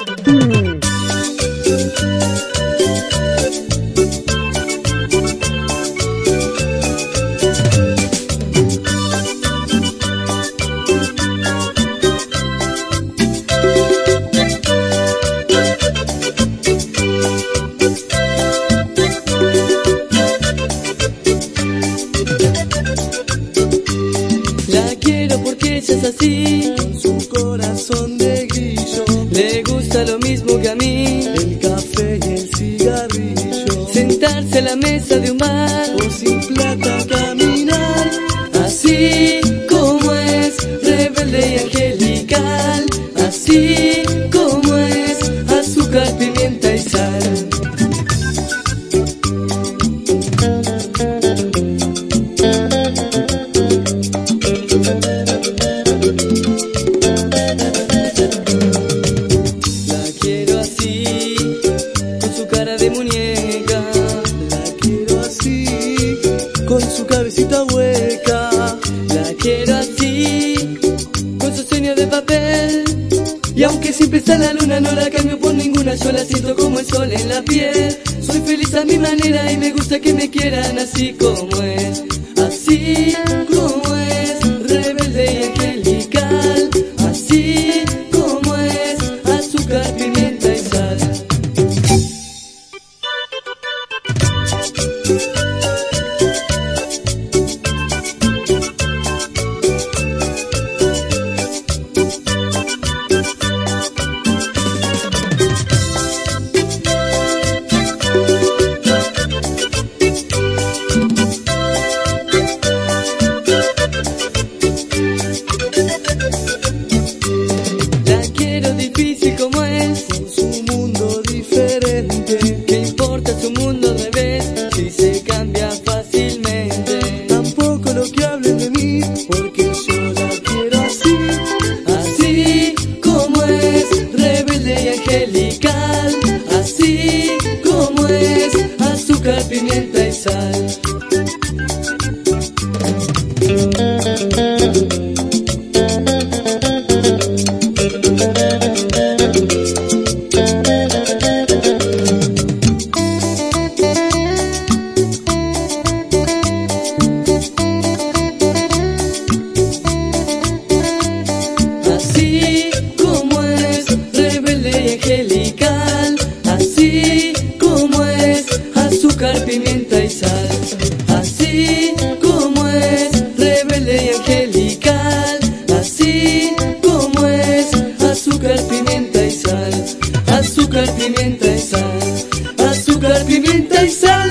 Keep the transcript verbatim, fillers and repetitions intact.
La quiero porque ella es así, con su corazón de grillo. le gusta lo mismo que a mí, El café y el cigarrillo. sentarse a la mesa de un bar, O sin plata caminar. así como es, rebelde y angelical, así como es, azúcar, pimienta y sal. La quiero así, con su cara de muñeca, La quiero así, con su cabecita hueca. la quiero así, con su sueño de papel. Y aunque siempre está la luna, no la cambio por ninguna, yo la siento como el sol en la piel. Soy feliz a mi manera y me gusta que me quieran así como es, así como es, rebelde y angelical, así como es, azúcar, pimienta y sal. La quiero difícil como es, Con su mundo diferente. ¿qué importa su mundo al revés si se cambia fácilmente? Tampoco lo que hablen de mí, porque yo la quiero así. Así como es, rebelde y angelical, así como es, azúcar, pimienta y sal. Así como es, rebelde y angelical, así como es, azúcar, pimienta y sal. Así como es, rebelde y angelical, así como es, azúcar, pimienta y sal. Azúcar, pimienta y sal. Azúcar, pimienta y sal.